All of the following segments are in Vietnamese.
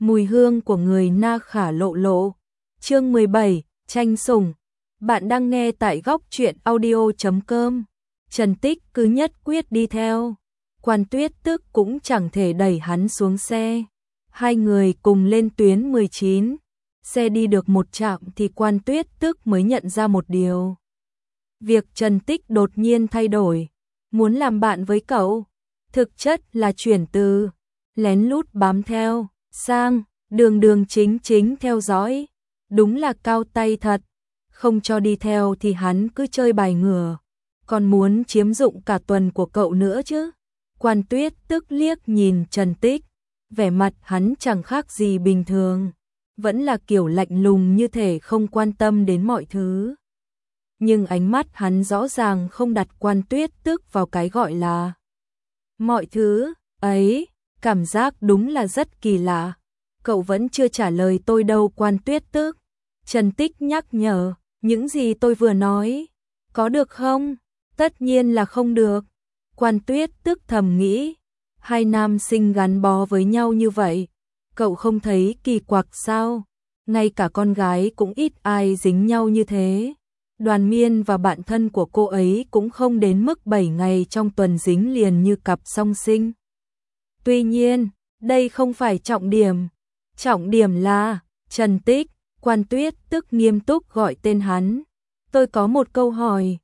mùi hương của người na khả lộ lộ. Chương 17, tranh sủng. Bạn đang nghe tại góc truyện audio.com. Trần Tích cứ nhất quyết đi theo. Quan Tuyết Tức cũng chẳng thể đẩy hắn xuống xe. Hai người cùng lên tuyến 19. Xe đi được một trạm thì Quan Tuyết Tức mới nhận ra một điều. Việc Trần Tích đột nhiên thay đổi, muốn làm bạn với cậu, thực chất là chuyển từ lén lút bám theo sang đường đường chính chính theo dõi. Đúng là cao tay thật, không cho đi theo thì hắn cứ chơi bài ngửa, còn muốn chiếm dụng cả tuần của cậu nữa chứ. Quan Tuyết Tức liếc nhìn Trần Tích, vẻ mặt hắn chẳng khác gì bình thường, vẫn là kiểu lạnh lùng như thể không quan tâm đến mọi thứ. Nhưng ánh mắt hắn rõ ràng không đặt Quan Tuyết Tức vào cái gọi là mọi thứ ấy, cảm giác đúng là rất kỳ lạ. Cậu vẫn chưa trả lời tôi đâu Quan Tuyết Tức. Trần Tích nhắc nhở, những gì tôi vừa nói, có được không? Tất nhiên là không được. Quan Tuyết Tức thầm nghĩ, hai nam sinh gắn bó với nhau như vậy, cậu không thấy kỳ quặc sao? Ngay cả con gái cũng ít ai dính nhau như thế. Đoàn Miên và bạn thân của cô ấy cũng không đến mức 7 ngày trong tuần dính liền như cặp song sinh. Tuy nhiên, đây không phải trọng điểm. Trọng điểm là Trần Tích. Quan Tuyết Tức nghiêm túc gọi tên hắn. Tôi có một câu hỏi.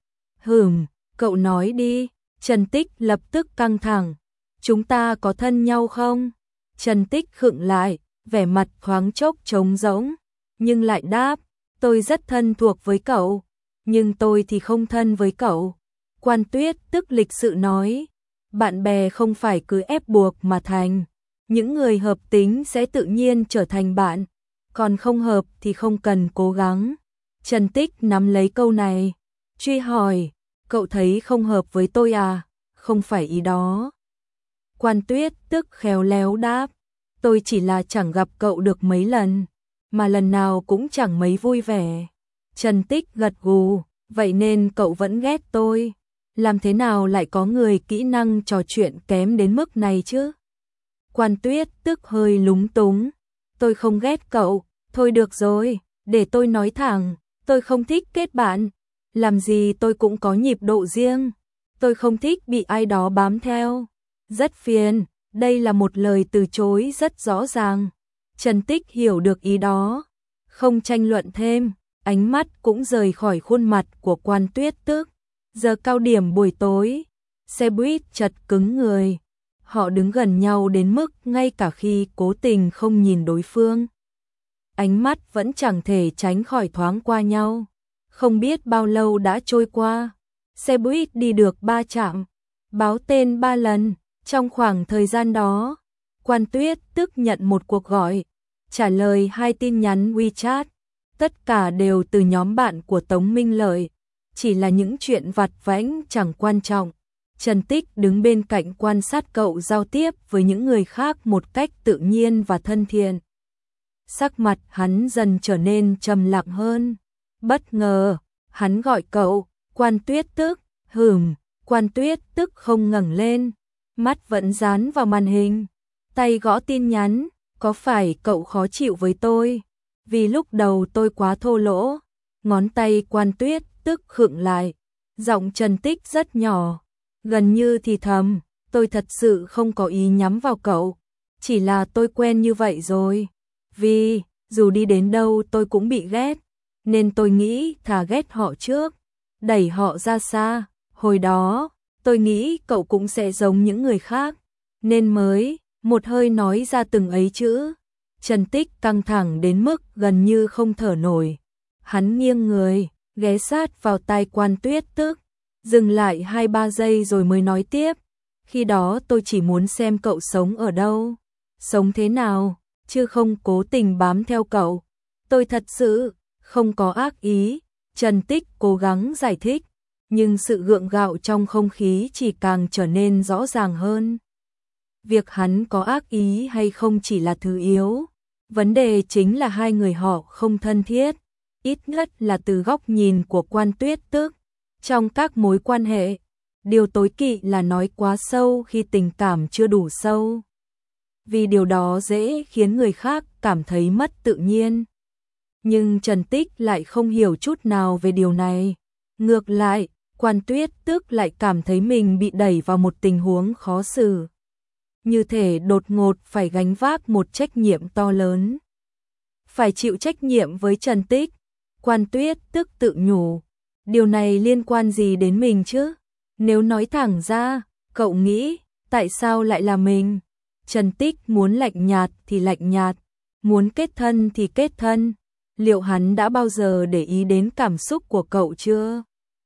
Cậu nói đi. Trần Tích lập tức căng thẳng. Chúng ta có thân nhau không? Trần Tích khựng lại, vẻ mặt thoáng chốc trống rỗng, nhưng lại đáp, tôi rất thân thuộc với cậu, nhưng tôi thì không thân với cậu. Quan Tuyết Tức lịch sự nói, bạn bè không phải cứ ép buộc mà thành, những người hợp tính sẽ tự nhiên trở thành bạn, còn không hợp thì không cần cố gắng. Trần Tích nắm lấy câu này, truy hỏi, cậu thấy không hợp với tôi à? Không phải ý đó. Quan Tuyết Tức khéo léo đáp, tôi chỉ là chẳng gặp cậu được mấy lần, mà lần nào cũng chẳng mấy vui vẻ. Trần Tích gật gù, vậy nên cậu vẫn ghét tôi. Làm thế nào lại có người kỹ năng trò chuyện kém đến mức này chứ? Quan Tuyết Tức hơi lúng túng, tôi không ghét cậu, thôi được rồi, để tôi nói thẳng, tôi không thích kết bạn. Làm gì tôi cũng có nhịp độ riêng, tôi không thích bị ai đó bám theo. Rất phiền, đây là một lời từ chối rất rõ ràng. Trần Tích hiểu được ý đó, không tranh luận thêm, ánh mắt cũng rời khỏi khuôn mặt của Quan Tuyết Tức. Giờ cao điểm buổi tối, xe buýt chật cứng người. Họ đứng gần nhau đến mức ngay cả khi cố tình không nhìn đối phương, ánh mắt vẫn chẳng thể tránh khỏi thoáng qua nhau. Không biết bao lâu đã trôi qua, xe buýt đi được 3 trạm, báo tên 3 lần. Trong khoảng thời gian đó, Quan Tuyết Tức nhận một cuộc gọi, trả lời 2 tin nhắn WeChat, tất cả đều từ nhóm bạn của Tống Minh Lợi, chỉ là những chuyện vặt vãnh chẳng quan trọng. Trần Tích đứng bên cạnh quan sát cậu giao tiếp với những người khác một cách tự nhiên và thân thiện. Sắc mặt hắn dần trở nên trầm lặng hơn. Bất ngờ, hắn gọi cậu, Quan Tuyết Tức. Quan Tuyết Tức không ngẩng lên, mắt vẫn dán vào màn hình, tay gõ tin nhắn, có phải cậu khó chịu với tôi? Vì lúc đầu tôi quá thô lỗ. Ngón tay Quan Tuyết Tức khựng lại, giọng Trần Tích rất nhỏ, gần như thì thầm, tôi thật sự không có ý nhắm vào cậu, chỉ là tôi quen như vậy rồi. Vì, dù đi đến đâu tôi cũng bị ghét, nên tôi nghĩ thà ghét họ trước, đẩy họ ra xa. Hồi đó, tôi nghĩ cậu cũng sẽ giống những người khác, nên mới một hơi nói ra từng ấy chữ. Trần Tích căng thẳng đến mức gần như không thở nổi. Hắn nghiêng người, ghé sát vào tai Quan Tuyết Tức, dừng lại 2-3 giây rồi mới nói tiếp. Khi đó tôi chỉ muốn xem cậu sống ở đâu, sống thế nào, chứ không cố tình bám theo cậu. Tôi thật sự không có ác ý. Trần Tích cố gắng giải thích, nhưng sự gượng gạo trong không khí chỉ càng trở nên rõ ràng hơn. Việc hắn có ác ý hay không chỉ là thứ yếu, vấn đề chính là hai người họ không thân thiết, ít nhất là từ góc nhìn của Quan Tuyết Tức. Trong các mối quan hệ, điều tối kỵ là nói quá sâu khi tình cảm chưa đủ sâu. vì điều đó dễ khiến người khác cảm thấy mất tự nhiên. Nhưng Trần Tích lại không hiểu chút nào về điều này. Ngược lại, Quan Tuyết Tức lại cảm thấy mình bị đẩy vào một tình huống khó xử. Như thể đột ngột phải gánh vác một trách nhiệm to lớn. Phải chịu trách nhiệm với Trần Tích. Quan Tuyết Tức tự nhủ. Điều này liên quan gì đến mình chứ? Nếu nói thẳng ra, cậu nghĩ, tại sao lại là mình? Trần Tích muốn lạnh nhạt thì lạnh nhạt, muốn kết thân thì kết thân. Liệu hắn đã bao giờ để ý đến cảm xúc của cậu chưa?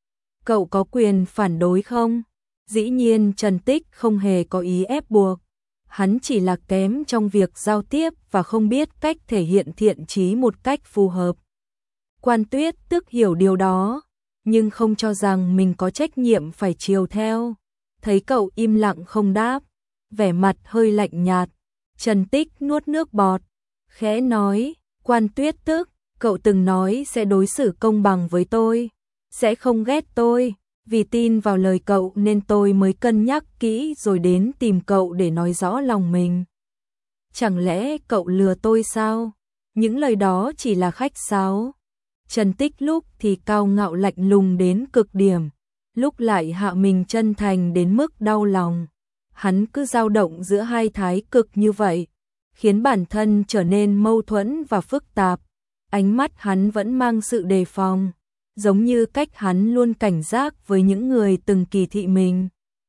Cậu có quyền phản đối không? Dĩ nhiên Trần Tích không hề có ý ép buộc. Hắn chỉ là kém trong việc giao tiếp và không biết cách thể hiện thiện chí một cách phù hợp. Quan Tuyết Tức hiểu điều đó, nhưng không cho rằng mình có trách nhiệm phải chiều theo. Thấy cậu im lặng không đáp, vẻ mặt hơi lạnh nhạt, Trần Tích nuốt nước bọt, khẽ nói, Quan Tuyết Tức, cậu từng nói sẽ đối xử công bằng với tôi, sẽ không ghét tôi, vì tin vào lời cậu nên tôi mới cân nhắc kỹ rồi đến tìm cậu để nói rõ lòng mình. Chẳng lẽ cậu lừa tôi sao? Những lời đó chỉ là khách sáo. Trần Tích lúc thì cao ngạo lạnh lùng đến cực điểm, lúc lại hạ mình chân thành đến mức đau lòng. Hắn cứ dao động giữa hai thái cực như vậy, khiến bản thân trở nên mâu thuẫn và phức tạp. Ánh mắt hắn vẫn mang sự đề phòng, giống như cách hắn luôn cảnh giác với những người từng kỳ thị mình.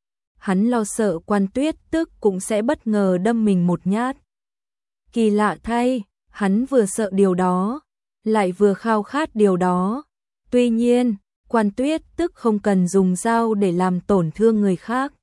Hắn lo sợ Quan Tuyết Tức cũng sẽ bất ngờ đâm mình một nhát. Kỳ lạ thay, hắn vừa sợ điều đó, lại vừa khao khát điều đó. Tuy nhiên, Quan Tuyết Tức không cần dùng dao để làm tổn thương người khác.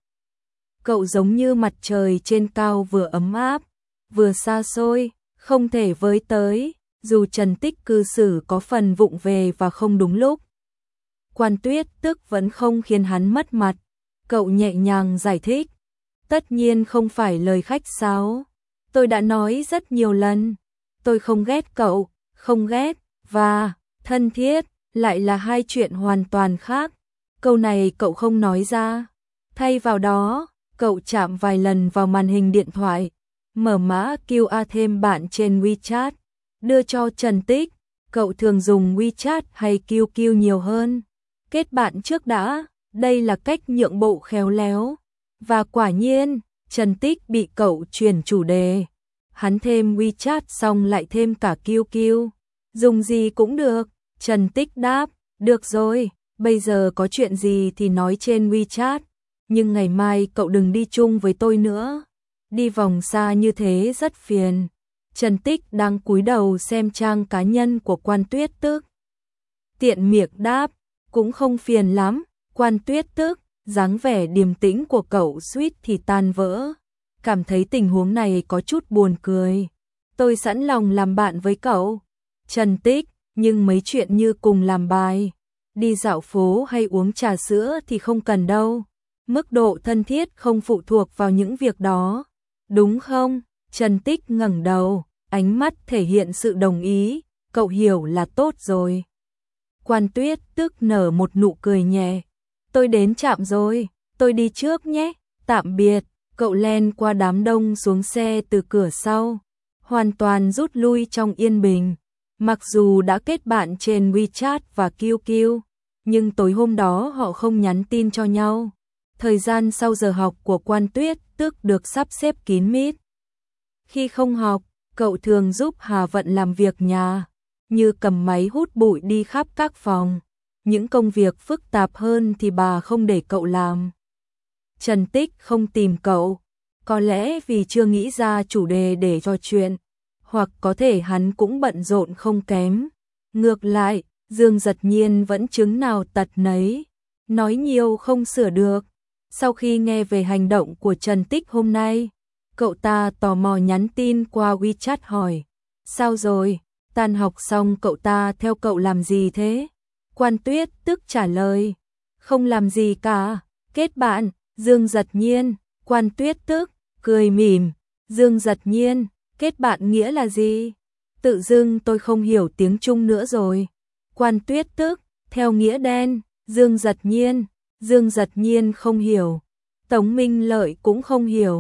Cậu giống như mặt trời trên cao, vừa ấm áp, vừa xa xôi, không thể với tới, dù Trần Tích cư xử có phần vụng về và không đúng lúc. Quan Tuyết Tức vẫn không khiến hắn mất mặt. Cậu nhẹ nhàng giải thích, tất nhiên không phải lời khách sáo. Tôi đã nói rất nhiều lần, tôi không ghét cậu, không ghét và thân thiết lại là hai chuyện hoàn toàn khác. Câu này cậu không nói ra. Thay vào đó, cậu chạm vài lần vào màn hình điện thoại, mở mã QR thêm bạn trên WeChat, đưa cho Trần Tích. Cậu thường dùng WeChat hay QQ nhiều hơn? Kết bạn trước đã, đây là cách nhượng bộ khéo léo. Và quả nhiên, Trần Tích bị cậu chuyển chủ đề. Hắn thêm WeChat xong lại thêm cả QQ. Dùng gì cũng được. Trần Tích đáp, được rồi, bây giờ có chuyện gì thì nói trên WeChat. Nhưng ngày mai cậu đừng đi chung với tôi nữa. Đi vòng xa như thế rất phiền. Trần Tích đang cúi đầu xem trang cá nhân của Quan Tuyết Tức. Tiện miệng đáp, cũng không phiền lắm. Quan Tuyết Tức, dáng vẻ điềm tĩnh của cậu suýt thì tan vỡ. Cảm thấy tình huống này có chút buồn cười. Tôi sẵn lòng làm bạn với cậu. Trần Tích, nhưng mấy chuyện như cùng làm bài, đi dạo phố hay uống trà sữa thì không cần đâu. Mức độ thân thiết không phụ thuộc vào những việc đó. Đúng không? Trần Tích ngẩng đầu, ánh mắt thể hiện sự đồng ý. Cậu hiểu là tốt rồi. Quan Tuyết Tức nở một nụ cười nhẹ. Tôi đến trạm rồi, tôi đi trước nhé. Tạm biệt. Cậu len qua đám đông xuống xe từ cửa sau, hoàn toàn rút lui trong yên bình. Mặc dù đã kết bạn trên WeChat và QQ, nhưng tối hôm đó họ không nhắn tin cho nhau. Thời gian sau giờ học của Quan Tuyết Tức được sắp xếp kín mít. Khi không học, cậu thường giúp Hà Vận làm việc nhà, như cầm máy hút bụi đi khắp các phòng. Những công việc phức tạp hơn thì bà không để cậu làm. Trần Tích không tìm cậu, có lẽ vì chưa nghĩ ra chủ đề để trò chuyện, hoặc có thể hắn cũng bận rộn không kém. Ngược lại, Dương Giật Nhiên vẫn chứng nào tật nấy, nói nhiều không sửa được. Sau khi nghe về hành động của Trần Tích hôm nay, cậu ta tò mò nhắn tin qua WeChat hỏi, sao rồi, tan học xong cậu ta theo cậu làm gì thế? Quan Tuyết Tức trả lời, không làm gì cả, kết bạn. Dương Giật Nhiên, Quan Tuyết Tức, cười mỉm, Dương Giật Nhiên, kết bạn nghĩa là gì? Tự dưng tôi không hiểu tiếng Trung nữa rồi. Quan Tuyết Tức, theo nghĩa đen, Dương Giật Nhiên không hiểu. Tống Minh Lợi cũng không hiểu.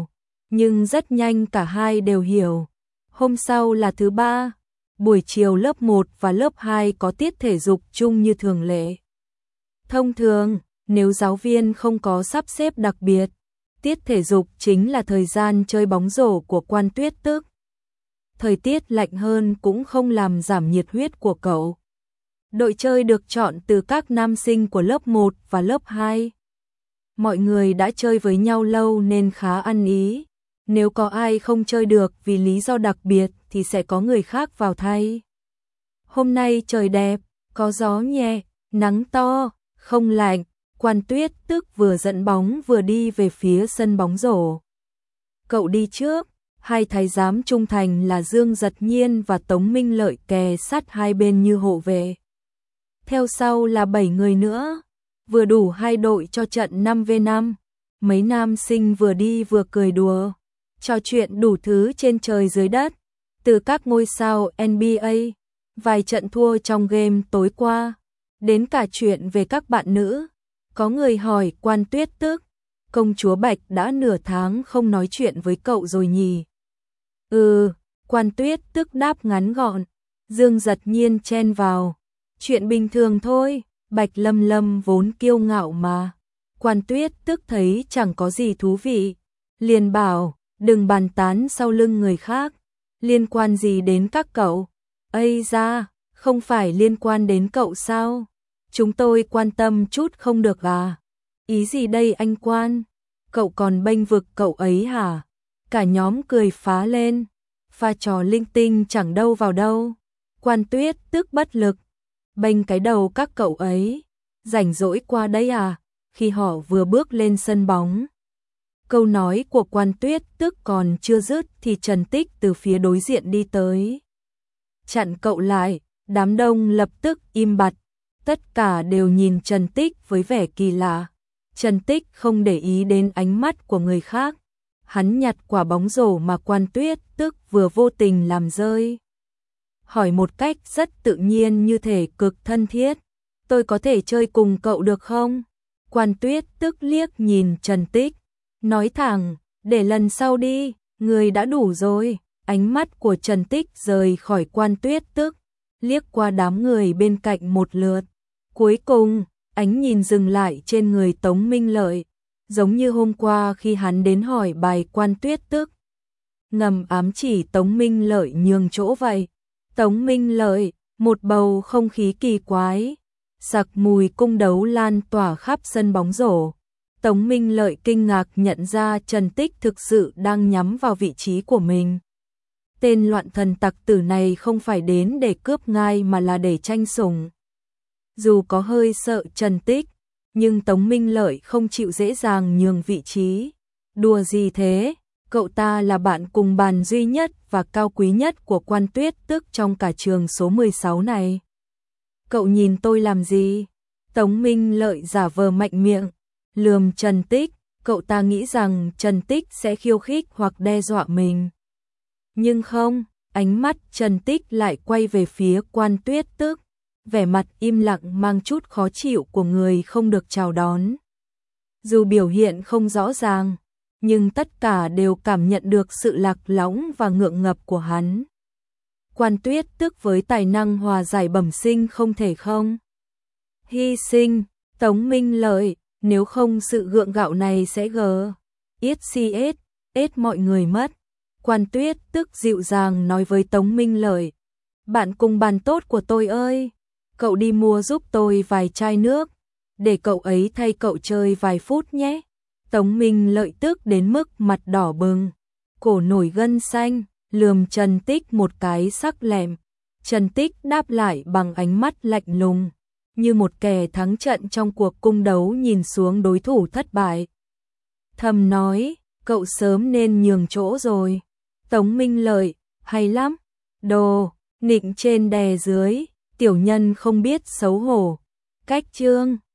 Nhưng rất nhanh cả hai đều hiểu. Hôm sau là thứ ba, buổi chiều lớp 1 và lớp 2 có tiết thể dục chung như thường lệ. Thông thường, nếu giáo viên không có sắp xếp đặc biệt, tiết thể dục chính là thời gian chơi bóng rổ của Quan Tuyết Tức. Thời tiết lạnh hơn cũng không làm giảm nhiệt huyết của cậu. Đội chơi được chọn từ các nam sinh của lớp 1 và lớp 2. Mọi người đã chơi với nhau lâu nên khá ăn ý. Nếu có ai không chơi được vì lý do đặc biệt thì sẽ có người khác vào thay. Hôm nay trời đẹp, có gió nhẹ, nắng to, không lạnh. Quan Tuyết Tức vừa dẫn bóng vừa đi về phía sân bóng rổ. Cậu đi trước, hai thái giám trung thành là Dương Giật Nhiên và Tống Minh Lợi kè sát hai bên như hộ vệ. Theo sau là 7 người nữa, vừa đủ hai đội cho trận 5v5. Mấy nam sinh vừa đi vừa cười đùa, trò chuyện đủ thứ trên trời dưới đất, từ các ngôi sao NBA, vài trận thua trong game tối qua, đến cả chuyện về các bạn nữ. Có người hỏi Quan Tuyết Tức, công chúa Bạch đã nửa tháng không nói chuyện với cậu rồi nhỉ? Quan Tuyết Tức đáp ngắn gọn. Dương Giật Nhiên chen vào, chuyện bình thường thôi, Bạch Lâm Lâm vốn kiêu ngạo mà. Quan Tuyết Tức thấy chẳng có gì thú vị, liền bảo, đừng bàn tán sau lưng người khác, liên quan gì đến các cậu? Ây da, không phải liên quan đến cậu sao? Chúng tôi quan tâm chút không được à? Ý gì đây anh Quan? Cậu còn bênh vực cậu ấy hả? Cả nhóm cười phá lên, pha trò linh tinh chẳng đâu vào đâu. Quan Tuyết Tức bất lực, bênh cái đầu các cậu ấy, rảnh rỗi qua đây à? Khi họ vừa bước lên sân bóng, câu nói của Quan Tuyết Tức còn chưa dứt thì Trần Tích từ phía đối diện đi tới, chặn cậu lại. Đám đông lập tức im bặt, tất cả đều nhìn Trần Tích với vẻ kỳ lạ. Trần Tích không để ý đến ánh mắt của người khác, hắn nhặt quả bóng rổ mà Quan Tuyết Tức vừa vô tình làm rơi, hỏi một cách rất tự nhiên như thể cực thân thiết, tôi có thể chơi cùng cậu được không? Quan Tuyết Tức liếc nhìn Trần Tích, nói thẳng, để lần sau đi, người đã đủ rồi. Ánh mắt của Trần Tích rời khỏi Quan Tuyết Tức, liếc qua đám người bên cạnh một lượt. Cuối cùng, ánh nhìn dừng lại trên người Tống Minh Lợi, giống như hôm qua khi hắn đến hỏi bài Quan Tuyết Tức. Ngầm ám chỉ Tống Minh Lợi nhường chỗ vậy. Tống Minh Lợi, một bầu không khí kỳ quái, sặc mùi cung đấu lan tỏa khắp sân bóng rổ. Tống Minh Lợi kinh ngạc nhận ra Trần Tích thực sự đang nhắm vào vị trí của mình. Tên loạn thần tặc tử này không phải đến để cướp ngai mà là để tranh sủng. Dù có hơi sợ Trần Tích, nhưng Tống Minh Lợi không chịu dễ dàng nhường vị trí. Đùa gì thế, cậu ta là bạn cùng bàn duy nhất và cao quý nhất của Quan Tuyết Tức trong cả trường số 16 này. Cậu nhìn tôi làm gì? Tống Minh Lợi giả vờ mạnh miệng, lườm Trần Tích, cậu ta nghĩ rằng Trần Tích sẽ khiêu khích hoặc đe dọa mình. Nhưng không, ánh mắt Trần Tích lại quay về phía Quan Tuyết Tức, vẻ mặt im lặng mang chút khó chịu của người không được chào đón. Dù biểu hiện không rõ ràng, nhưng tất cả đều cảm nhận được sự lạc lõng và ngượng ngập của hắn. Quan Tuyết Tức với tài năng hòa giải bẩm sinh không thể không hy sinh. Tống Minh Lợi, nếu không sự gượng gạo này sẽ ít mọi người mất. Quan Tuyết Tức dịu dàng nói với Tống Minh Lợi, bạn cùng bàn tốt của tôi ơi, cậu đi mua giúp tôi vài chai nước, để cậu ấy thay cậu chơi vài phút nhé. Tống Minh Lợi tức đến mức mặt đỏ bừng, cổ nổi gân xanh, lườm Trần Tích một cái sắc lẹm. Trần Tích đáp lại bằng ánh mắt lạnh lùng, như một kẻ thắng trận trong cuộc cung đấu nhìn xuống đối thủ thất bại. Thầm nói, cậu sớm nên nhường chỗ rồi. Tống Minh Lợi, hay lắm, đồ, nịnh trên đè dưới, tiểu nhân không biết xấu hổ. Cách chương